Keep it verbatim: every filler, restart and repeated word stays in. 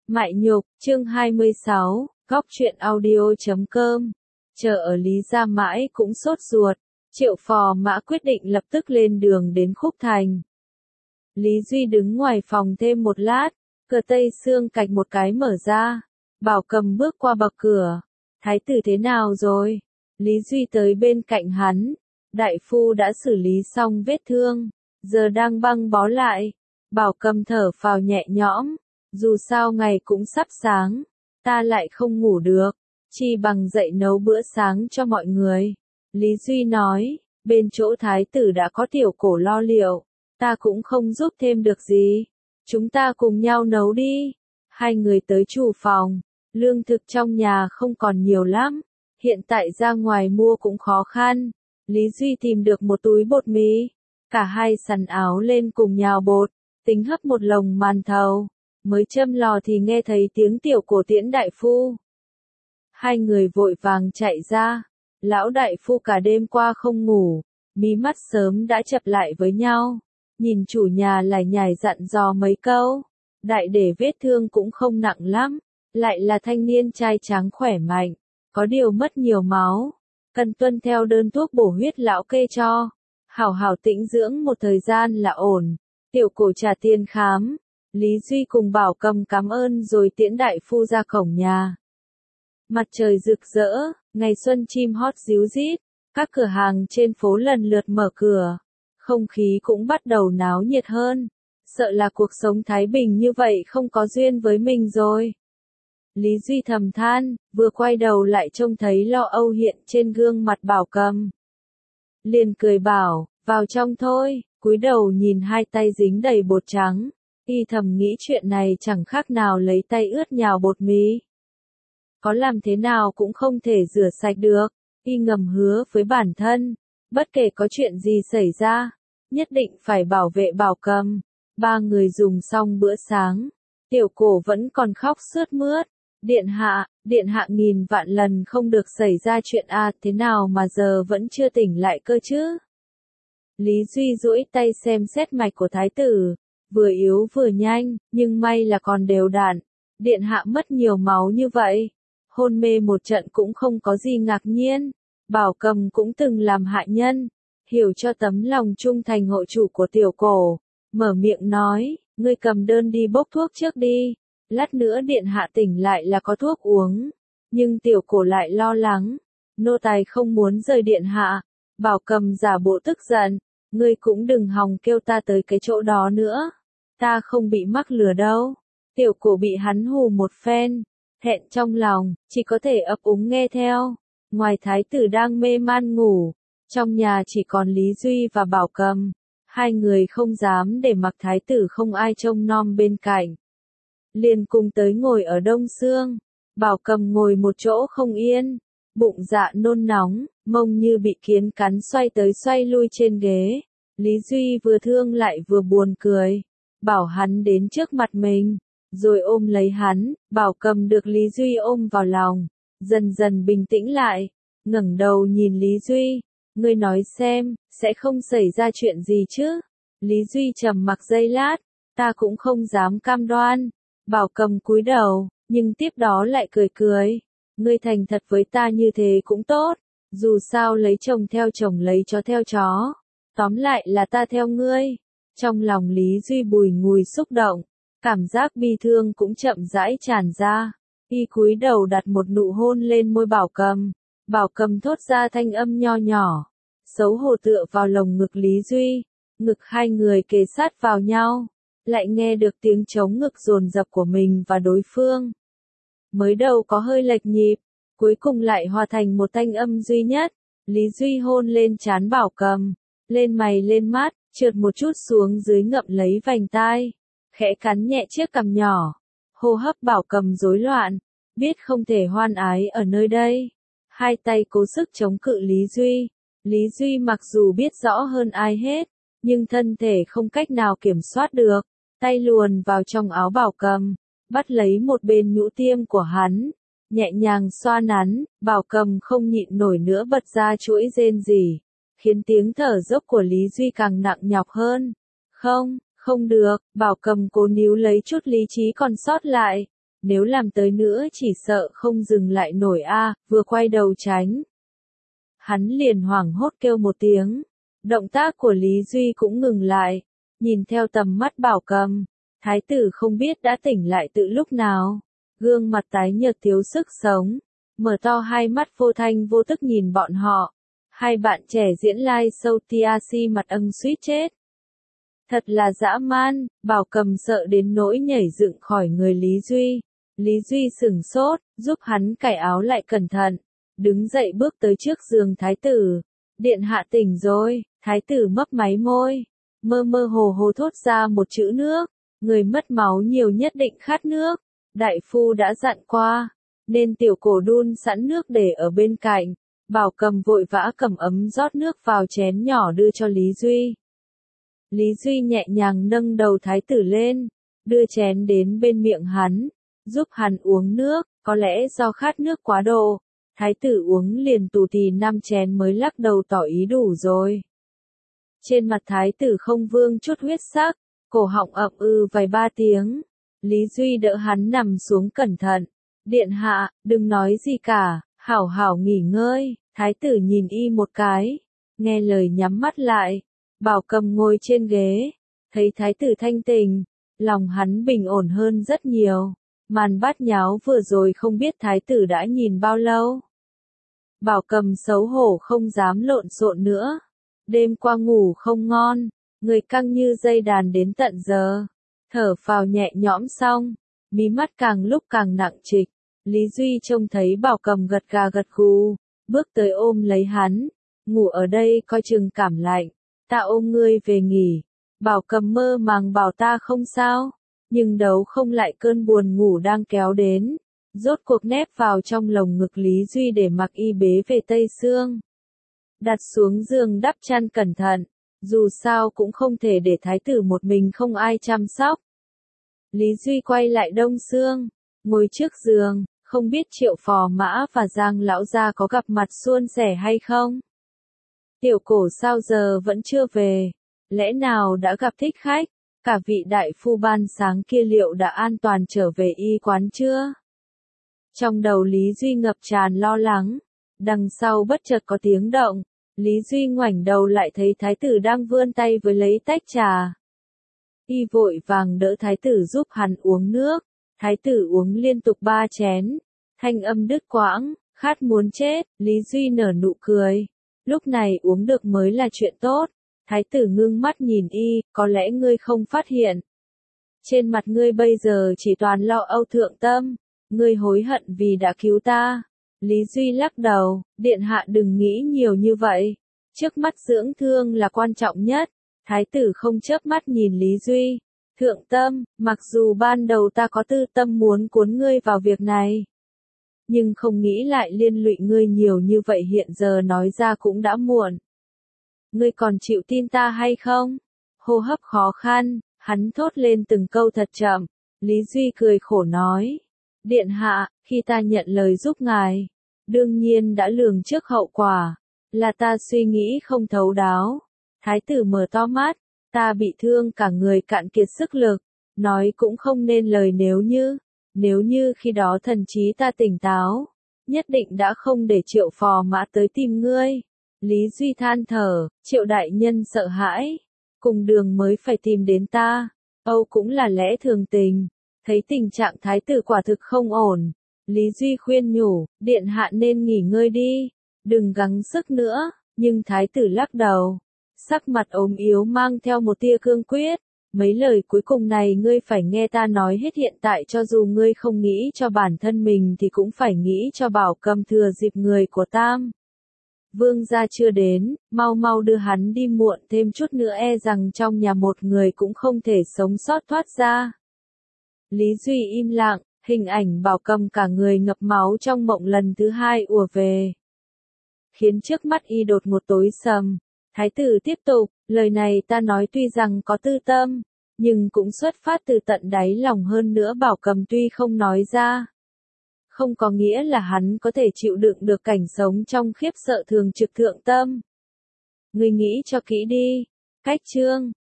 Mại Nhục, chương hai mươi sáu, góc truyện audio chấm com. Chờ ở Lý Gia mãi cũng sốt ruột, Triệu Phò Mã quyết định lập tức lên đường đến Khúc Thành. Lý Duy đứng ngoài phòng thêm một lát, cửa tây xương cạch một cái mở ra, Bảo Cầm bước qua bậc cửa. Thái tử thế nào rồi? Lý Duy tới bên cạnh hắn, đại phu đã xử lý xong vết thương, giờ đang băng bó lại. Bảo Cầm thở phào nhẹ nhõm, dù sao ngày cũng sắp sáng, ta lại không ngủ được, chi bằng dậy nấu bữa sáng cho mọi người. Lý Duy nói, bên chỗ thái tử đã có tiểu cổ lo liệu, ta cũng không giúp thêm được gì, chúng ta cùng nhau nấu đi. Hai người tới chủ phòng, lương thực trong nhà không còn nhiều lắm, hiện tại ra ngoài mua cũng khó khăn. Lý Duy tìm được một túi bột mì, cả hai sắn áo lên cùng nhào bột, tính hấp một lồng màn thầu. Mới châm lò thì nghe thấy tiếng tiểu cổ tiễn đại phu. Hai người vội vàng chạy ra, lão đại phu cả đêm qua không ngủ, mí mắt sớm đã chập lại với nhau, nhìn chủ nhà lải nhải dặn dò mấy câu. Đại để vết thương cũng không nặng lắm, lại là thanh niên trai tráng khỏe mạnh, có điều mất nhiều máu, cần tuân theo đơn thuốc bổ huyết lão kê cho, hảo hảo tĩnh dưỡng một thời gian là ổn. Tiểu cổ trả tiền khám, Lý Duy cùng Bảo Cầm cảm ơn rồi tiễn đại phu ra cổng nhà. Mặt trời rực rỡ, ngày xuân chim hót ríu rít, các cửa hàng trên phố lần lượt mở cửa, không khí cũng bắt đầu náo nhiệt hơn, sợ là cuộc sống thái bình như vậy không có duyên với mình rồi. Lý Duy thầm than, vừa quay đầu lại trông thấy lo âu hiện trên gương mặt Bảo Cầm. Liền cười bảo, vào trong thôi, cúi đầu nhìn hai tay dính đầy bột trắng. Y thầm nghĩ chuyện này chẳng khác nào lấy tay ướt nhào bột mì. Có làm thế nào cũng không thể rửa sạch được. Y ngầm hứa với bản thân, bất kể có chuyện gì xảy ra, nhất định phải bảo vệ Bảo Cầm. Ba người dùng xong bữa sáng, tiểu cổ vẫn còn khóc sướt mướt. Điện hạ, điện hạ nghìn vạn lần không được xảy ra chuyện a, thế nào mà giờ vẫn chưa tỉnh lại cơ chứ? Lý Duy duỗi tay xem xét mạch của thái tử. Vừa yếu vừa nhanh, nhưng may là còn đều đặn. Điện hạ mất nhiều máu như vậy, hôn mê một trận cũng không có gì ngạc nhiên. Bảo Cầm cũng từng làm hạ nhân, hiểu cho tấm lòng trung thành hộ chủ của tiểu cổ. Mở miệng nói, ngươi cầm đơn đi bốc thuốc trước đi, lát nữa điện hạ tỉnh lại là có thuốc uống. Nhưng tiểu cổ lại lo lắng, nô tài không muốn rời điện hạ. Bảo Cầm giả bộ tức giận, ngươi cũng đừng hòng kêu ta tới cái chỗ đó nữa. Ta không bị mắc lừa đâu. Tiểu cổ bị hắn hù một phen, thẹn trong lòng, chỉ có thể ấp úng nghe theo. Ngoài thái tử đang mê man ngủ, trong nhà chỉ còn Lý Duy và Bảo Cầm. Hai người không dám để mặc thái tử không ai trông nom bên cạnh. Liền cùng tới ngồi ở đông xương. Bảo Cầm ngồi một chỗ không yên, bụng dạ nôn nóng, mông như bị kiến cắn xoay tới xoay lui trên ghế. Lý Duy vừa thương lại vừa buồn cười. Bảo hắn đến trước mặt mình, rồi ôm lấy hắn. Bảo Cầm được Lý Duy ôm vào lòng, dần dần bình tĩnh lại, ngẩng đầu nhìn Lý Duy, ngươi nói xem, sẽ không xảy ra chuyện gì chứ? Lý Duy trầm mặc giây lát, ta cũng không dám cam đoan. Bảo Cầm cúi đầu, nhưng tiếp đó lại cười cười, ngươi thành thật với ta như thế cũng tốt, dù sao lấy chồng theo chồng lấy chó theo chó, tóm lại là ta theo ngươi. Trong lòng Lý Duy bùi ngùi xúc động, cảm giác bi thương cũng chậm rãi tràn ra. Y cúi đầu đặt một nụ hôn lên môi Bảo Cầm. Bảo Cầm thốt ra thanh âm nho nhỏ, xấu hổ tựa vào lồng ngực Lý Duy. Ngực hai người kề sát vào nhau, lại nghe được tiếng trống ngực dồn dập của mình và đối phương. Mới đầu có hơi lệch nhịp, cuối cùng lại hòa thành một thanh âm duy nhất. Lý Duy hôn lên trán Bảo Cầm, lên mày lên mắt, trượt một chút xuống dưới ngậm lấy vành tai, khẽ cắn nhẹ chiếc cằm nhỏ. Hô hấp Bảo Cầm rối loạn, biết không thể hoan ái ở nơi đây. Hai tay cố sức chống cự Lý Duy. Lý Duy mặc dù biết rõ hơn ai hết, nhưng thân thể không cách nào kiểm soát được. Tay luồn vào trong áo Bảo Cầm, bắt lấy một bên nhũ tiêm của hắn, nhẹ nhàng xoa nắn. Bảo Cầm không nhịn nổi nữa bật ra chuỗi rên rỉ, khiến tiếng thở dốc của Lý Duy càng nặng nhọc hơn. Không, không được, Bảo Cầm cố níu lấy chút lý trí còn sót lại. nếu làm tới nữa chỉ sợ không dừng lại nổi a, vừa quay đầu tránh. Hắn liền hoảng hốt kêu một tiếng, động tác của Lý Duy cũng ngừng lại, nhìn theo tầm mắt Bảo Cầm, thái tử không biết đã tỉnh lại từ lúc nào, gương mặt tái nhợt thiếu sức sống, mở to hai mắt vô thanh vô tức nhìn bọn họ. Hai bạn trẻ diễn live show tê rờ xê mặt ưng suýt chết. Thật là dã man, Bảo Cầm sợ đến nỗi nhảy dựng khỏi người Lý Duy. Lý Duy sửng sốt, giúp hắn cởi áo lại cẩn thận, đứng dậy bước tới trước giường thái tử. Điện hạ tỉnh rồi, thái tử mấp máy môi, mơ mơ hồ hồ thốt ra một chữ nước, người mất máu nhiều nhất định khát nước. Đại phu đã dặn qua, nên tiểu cổ đun sẵn nước để ở bên cạnh. Bảo Cầm vội vã cầm ấm rót nước vào chén nhỏ đưa cho Lý Duy. Lý Duy nhẹ nhàng nâng đầu thái tử lên, đưa chén đến bên miệng hắn, giúp hắn uống nước, có lẽ do khát nước quá độ. Thái tử uống liền tù tì năm chén mới lắc đầu tỏ ý đủ rồi. Trên mặt thái tử không vương chút huyết sắc, cổ họng ậm ư vài ba tiếng. Lý Duy đỡ hắn nằm xuống cẩn thận. Điện hạ, đừng nói gì cả, hảo hảo nghỉ ngơi. Thái tử nhìn y một cái, nghe lời nhắm mắt lại. Bảo Cầm ngồi trên ghế, thấy thái tử thanh tình, lòng hắn bình ổn hơn rất nhiều. Màn bát nháo vừa rồi không biết thái tử đã nhìn bao lâu. Bảo Cầm xấu hổ không dám lộn xộn nữa. Đêm qua ngủ không ngon, người căng như dây đàn đến tận giờ. Thở phào nhẹ nhõm xong, mí mắt càng lúc càng nặng trịch. Lý Duy trông thấy Bảo Cầm gật gà gật gù, bước tới ôm lấy hắn. Ngủ ở đây coi chừng cảm lạnh, ta ôm ngươi về nghỉ. Bảo Cầm mơ màng bảo ta không sao, nhưng đấu không lại cơn buồn ngủ đang kéo đến. Rốt cuộc nép vào trong lồng ngực Lý Duy để mặc y bế về Tây Sương. Đặt xuống giường đắp chăn cẩn thận, dù sao cũng không thể để thái tử một mình không ai chăm sóc. Lý Duy quay lại Đông Sương, ngồi trước giường, không biết Triệu Phò Mã và Giang lão gia có gặp mặt suôn sẻ hay không. Tiểu cổ sao giờ vẫn chưa về, lẽ nào đã gặp thích khách, cả vị đại phu ban sáng kia liệu đã an toàn trở về y quán chưa? Trong đầu Lý Duy ngập tràn lo lắng, đằng sau bất chợt có tiếng động, Lý Duy ngoảnh đầu lại thấy thái tử đang vươn tay với lấy tách trà. Y vội vàng đỡ thái tử giúp hắn uống nước, thái tử uống liên tục ba chén, thanh âm đứt quãng, khát muốn chết. Lý Duy nở nụ cười, lúc này uống được mới là chuyện tốt. Thái tử ngưng mắt nhìn y, có lẽ ngươi không phát hiện. Trên mặt ngươi bây giờ chỉ toàn lo âu thượng tâm, ngươi hối hận vì đã cứu ta. Lý Duy lắc đầu, điện hạ đừng nghĩ nhiều như vậy, trước mắt dưỡng thương là quan trọng nhất. Thái tử không chớp mắt nhìn Lý Duy, thượng tâm, mặc dù ban đầu ta có tư tâm muốn cuốn ngươi vào việc này, nhưng không nghĩ lại liên lụy ngươi nhiều như vậy, hiện giờ nói ra cũng đã muộn. Ngươi còn chịu tin ta hay không? Hô hấp khó khăn, hắn thốt lên từng câu thật chậm. Lý Duy cười khổ nói, điện hạ, khi ta nhận lời giúp ngài, đương nhiên đã lường trước hậu quả, là ta suy nghĩ không thấu đáo. Thái tử mở to mắt, ta bị thương cả người cạn kiệt sức lực, nói cũng không nên lời nếu như, nếu như khi đó thần trí ta tỉnh táo, nhất định đã không để Triệu Phò Mã tới tìm ngươi. Lý Duy than thở, Triệu đại nhân sợ hãi, cùng đường mới phải tìm đến ta, âu cũng là lẽ thường tình. Thấy tình trạng thái tử quả thực không ổn, Lý Duy khuyên nhủ, điện hạ nên nghỉ ngơi đi, đừng gắng sức nữa, nhưng thái tử lắc đầu, sắc mặt ốm yếu mang theo một tia cương quyết. Mấy lời cuối cùng này ngươi phải nghe ta nói hết, hiện tại cho dù ngươi không nghĩ cho bản thân mình thì cũng phải nghĩ cho Bảo Cầm thừa dịp người của Tam Vương gia chưa đến, mau mau đưa hắn đi, muộn thêm chút nữa e rằng trong nhà một người cũng không thể sống sót thoát ra. Lý Duy im lặng, hình ảnh Bảo Cầm cả người ngập máu trong mộng lần thứ hai ùa về, khiến trước mắt y đột ngột tối sầm. Thái tử tiếp tục, lời này ta nói tuy rằng có tư tâm, nhưng cũng xuất phát từ tận đáy lòng, hơn nữa Bảo Cầm tuy không nói ra, không có nghĩa là hắn có thể chịu đựng được cảnh sống trong khiếp sợ thường trực thượng tâm. Ngươi nghĩ cho kỹ đi. Cách chương